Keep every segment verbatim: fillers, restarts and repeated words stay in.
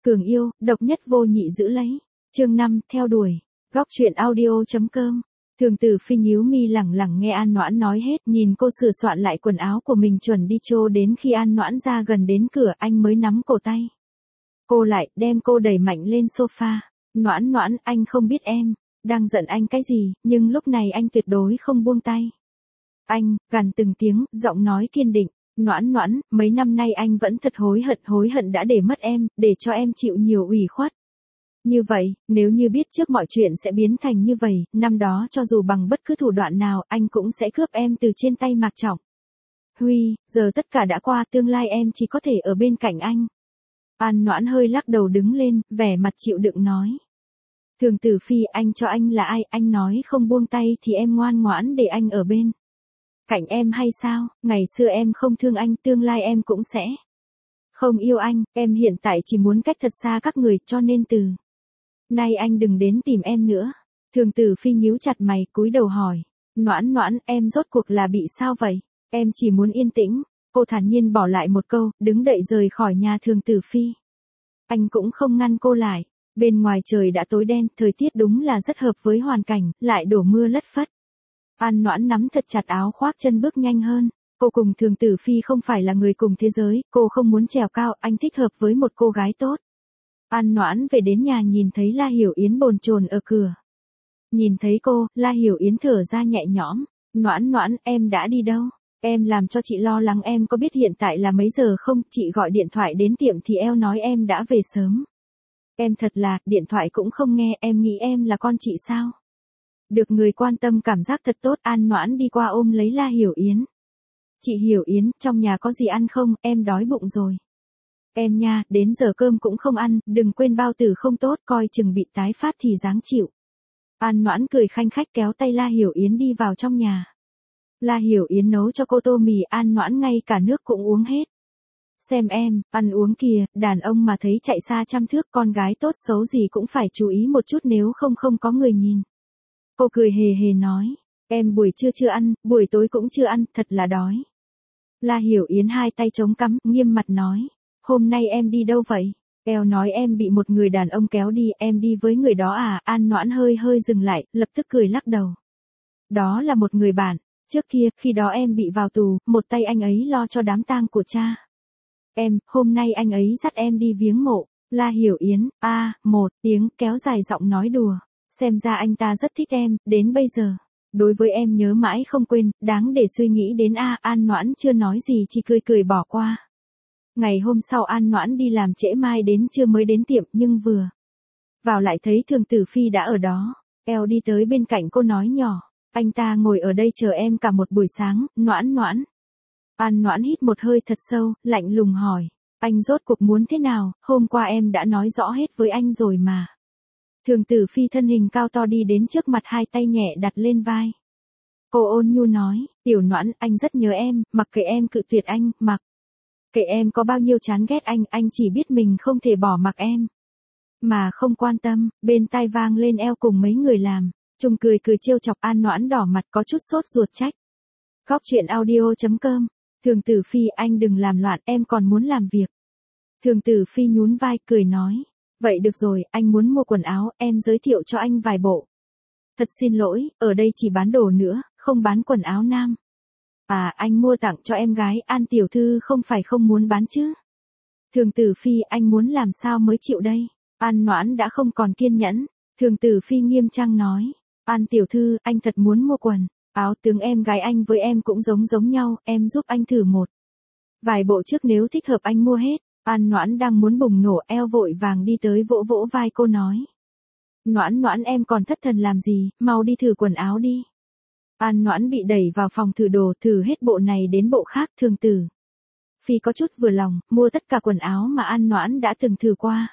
Cường yêu, độc nhất vô nhị giữ lấy. Chương năm, theo đuổi. Góc truyện audio.com. Thường Tử Phi nhíu mi lẳng lặng nghe An Noãn nói hết, nhìn cô sửa soạn lại quần áo của mình chuẩn đi chô, đến khi An Noãn ra gần đến cửa anh mới nắm cổ tay cô lại, đem cô đẩy mạnh lên sofa. Noãn Noãn, anh không biết em đang giận anh cái gì, nhưng lúc này anh tuyệt đối không buông tay. Anh gằn từng tiếng, giọng nói kiên định. Noãn Noãn, mấy năm nay anh vẫn thật hối hận, hối hận đã để mất em, để cho em chịu nhiều ủy khuất. Như vậy, nếu như biết trước mọi chuyện sẽ biến thành như vậy, năm đó cho dù bằng bất cứ thủ đoạn nào, anh cũng sẽ cướp em từ trên tay Mạc Trọng Huy, giờ tất cả đã qua, tương lai em chỉ có thể ở bên cạnh anh. An Noãn hơi lắc đầu đứng lên, vẻ mặt chịu đựng nói. Thường Tử Phi, anh cho anh là ai, anh nói không buông tay thì em ngoan ngoãn để anh ở bên cạnh em hay sao? Ngày xưa em không thương anh, tương lai em cũng sẽ không yêu anh, em hiện tại chỉ muốn cách thật xa các người, cho nên từ nay anh đừng đến tìm em nữa. Thường Tử Phi nhíu chặt mày, cúi đầu hỏi. Noãn Noãn, em rốt cuộc là bị sao vậy? Em chỉ muốn yên tĩnh. Cô thản nhiên bỏ lại một câu, đứng dậy rời khỏi nhà Thường Tử Phi. Anh cũng không ngăn cô lại. Bên ngoài trời đã tối đen, thời tiết đúng là rất hợp với hoàn cảnh, lại đổ mưa lất phất. An Noãn nắm thật chặt áo khoác, chân bước nhanh hơn. Cô cùng Thường Tử Phi không phải là người cùng thế giới, cô không muốn trèo cao, anh thích hợp với một cô gái tốt. An Noãn về đến nhà nhìn thấy La Hiểu Yến bồn chồn ở cửa. Nhìn thấy cô, La Hiểu Yến thở ra nhẹ nhõm. Noãn Noãn, em đã đi đâu? Em làm cho chị lo lắng, em có biết hiện tại là mấy giờ không? Chị gọi điện thoại đến tiệm thì eo nói em đã về sớm. Em thật là, điện thoại cũng không nghe, em nghĩ em là con chị sao? Được người quan tâm cảm giác thật tốt. An Noãn đi qua ôm lấy La Hiểu Yến. Chị Hiểu Yến, trong nhà có gì ăn không, em đói bụng rồi. Em nha, đến giờ cơm cũng không ăn, đừng quên bao tử không tốt, coi chừng bị tái phát thì dáng chịu. An Noãn cười khanh khách kéo tay La Hiểu Yến đi vào trong nhà. La Hiểu Yến nấu cho cô tô mì, An Noãn ngay cả nước cũng uống hết. Xem em, ăn uống kìa, đàn ông mà thấy chạy xa trăm thước, con gái tốt xấu gì cũng phải chú ý một chút nếu không không có người nhìn. Cô cười hề hề nói, em buổi trưa chưa ăn, buổi tối cũng chưa ăn, thật là đói. La Hiểu Yến hai tay chống cằm, nghiêm mặt nói, hôm nay em đi đâu vậy? Eo nói em bị một người đàn ông kéo đi, em đi với người đó à? An Noãn hơi hơi dừng lại, lập tức cười lắc đầu. Đó là một người bạn, trước kia, khi đó em bị vào tù, một tay anh ấy lo cho đám tang của cha em, hôm nay anh ấy dắt em đi viếng mộ. La Hiểu Yến, a, à, một tiếng, kéo dài giọng nói đùa. Xem ra anh ta rất thích em, đến bây giờ. Đối với em nhớ mãi không quên, đáng để suy nghĩ đến a. À, An Noãn chưa nói gì, chỉ cười cười bỏ qua. Ngày hôm sau An Noãn đi làm trễ, mai đến trưa mới đến tiệm, nhưng vừa vào lại thấy Thường Tử Phi đã ở đó. Eo đi tới bên cạnh cô nói nhỏ, anh ta ngồi ở đây chờ em cả một buổi sáng. Noãn Noãn. An Noãn hít một hơi thật sâu, lạnh lùng hỏi, anh rốt cuộc muốn thế nào? Hôm qua em đã nói rõ hết với anh rồi mà. Thường Tử Phi thân hình cao to đi đến trước mặt, hai tay nhẹ đặt lên vai. Cô ôn nhu nói, Tiểu Noãn, anh rất nhớ em, mặc kệ em cự tuyệt anh, mặc kệ em có bao nhiêu chán ghét anh, anh chỉ biết mình không thể bỏ mặc em. Mà không quan tâm. Bên tai vang lên eo cùng mấy người làm. Trung cười cười trêu chọc. An Noãn đỏ mặt có chút sốt ruột trách. Góc truyện audio.com. Thường Tử Phi, anh đừng làm loạn, em còn muốn làm việc. Thường Tử Phi nhún vai, cười nói. Vậy được rồi, anh muốn mua quần áo, em giới thiệu cho anh vài bộ. Thật xin lỗi, ở đây chỉ bán đồ nữa, không bán quần áo nam. À, anh mua tặng cho em gái. An tiểu thư không phải không muốn bán chứ? Thường Tử Phi, anh muốn làm sao mới chịu đây? An Noãn đã không còn kiên nhẫn. Thường Tử Phi nghiêm trang nói. An tiểu thư, anh thật muốn mua quần áo tướng em gái anh với em cũng giống giống nhau, em giúp anh thử một vài bộ trước, nếu thích hợp anh mua hết. An Noãn đang muốn bùng nổ, eo vội vàng đi tới vỗ vỗ vai cô nói. Noãn Noãn, em còn thất thần làm gì, mau đi thử quần áo đi. An Noãn bị đẩy vào phòng thử đồ, thử hết bộ này đến bộ khác. Thường Tử Phi có chút vừa lòng, mua tất cả quần áo mà An Noãn đã từng thử qua.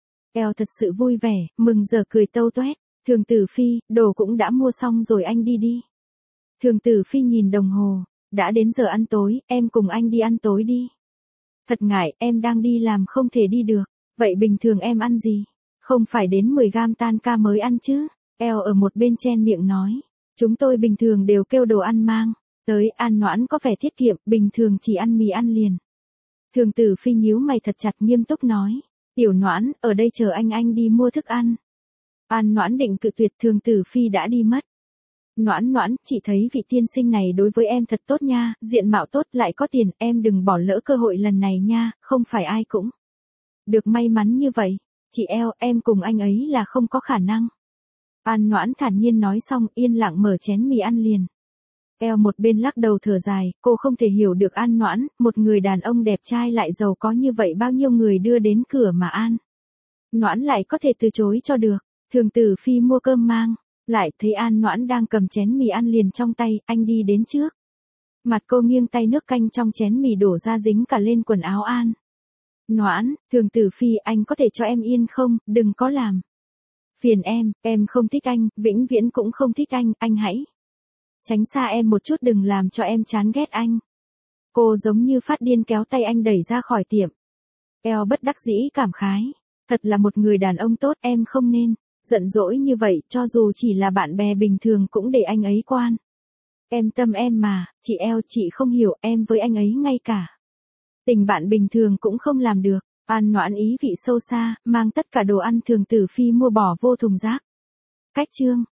Eo thật sự vui vẻ, mừng giờ cười tâu toét. Thường Tử Phi, đồ cũng đã mua xong rồi, anh đi đi. Thường Tử Phi nhìn đồng hồ, đã đến giờ ăn tối, em cùng anh đi ăn tối đi. Thật ngại, em đang đi làm không thể đi được. Vậy bình thường em ăn gì? Không phải đến mười gam tan ca mới ăn chứ? Eo ở một bên chen miệng nói. Chúng tôi bình thường đều kêu đồ ăn mang tới. An Noãn có vẻ tiết kiệm, bình thường chỉ ăn mì ăn liền. Thường Tử Phi nhíu mày thật chặt, nghiêm túc nói. Tiểu Noãn, ở đây chờ anh anh đi mua thức ăn. An Noãn định cự tuyệt, Thường Tử Phi đã đi mất. Noãn Noãn, chị thấy vị tiên sinh này đối với em thật tốt nha, diện mạo tốt lại có tiền, em đừng bỏ lỡ cơ hội lần này nha, không phải ai cũng được may mắn như vậy. Chị eo, em cùng anh ấy là không có khả năng. An Noãn thản nhiên nói xong, yên lặng mở chén mì ăn liền. Eo một bên lắc đầu thở dài, cô không thể hiểu được An Noãn, một người đàn ông đẹp trai lại giàu có như vậy, bao nhiêu người đưa đến cửa mà An Noãn lại có thể từ chối cho được. Thường Tử Phi mua cơm mang lại, thấy An Noãn đang cầm chén mì ăn liền trong tay, anh đi đến trước. Mặt cô nghiêng tay, nước canh trong chén mì đổ ra dính cả lên quần áo An Noãn. Thường Tử Phi, anh có thể cho em yên không, đừng có làm phiền em, em không thích anh, vĩnh viễn cũng không thích anh, anh hãy tránh xa em một chút, đừng làm cho em chán ghét anh. Cô giống như phát điên kéo tay anh đẩy ra khỏi tiệm. Eo bất đắc dĩ cảm khái, thật là một người đàn ông tốt, em không nên giận dỗi như vậy, cho dù chỉ là bạn bè bình thường cũng để anh ấy quan em tâm em mà. Chị eo, chị không hiểu, em với anh ấy ngay cả tình bạn bình thường cũng không làm được. An Noãn ý vị sâu xa, mang tất cả đồ ăn Thường Tử Phi mua bỏ vô thùng rác. Cách chương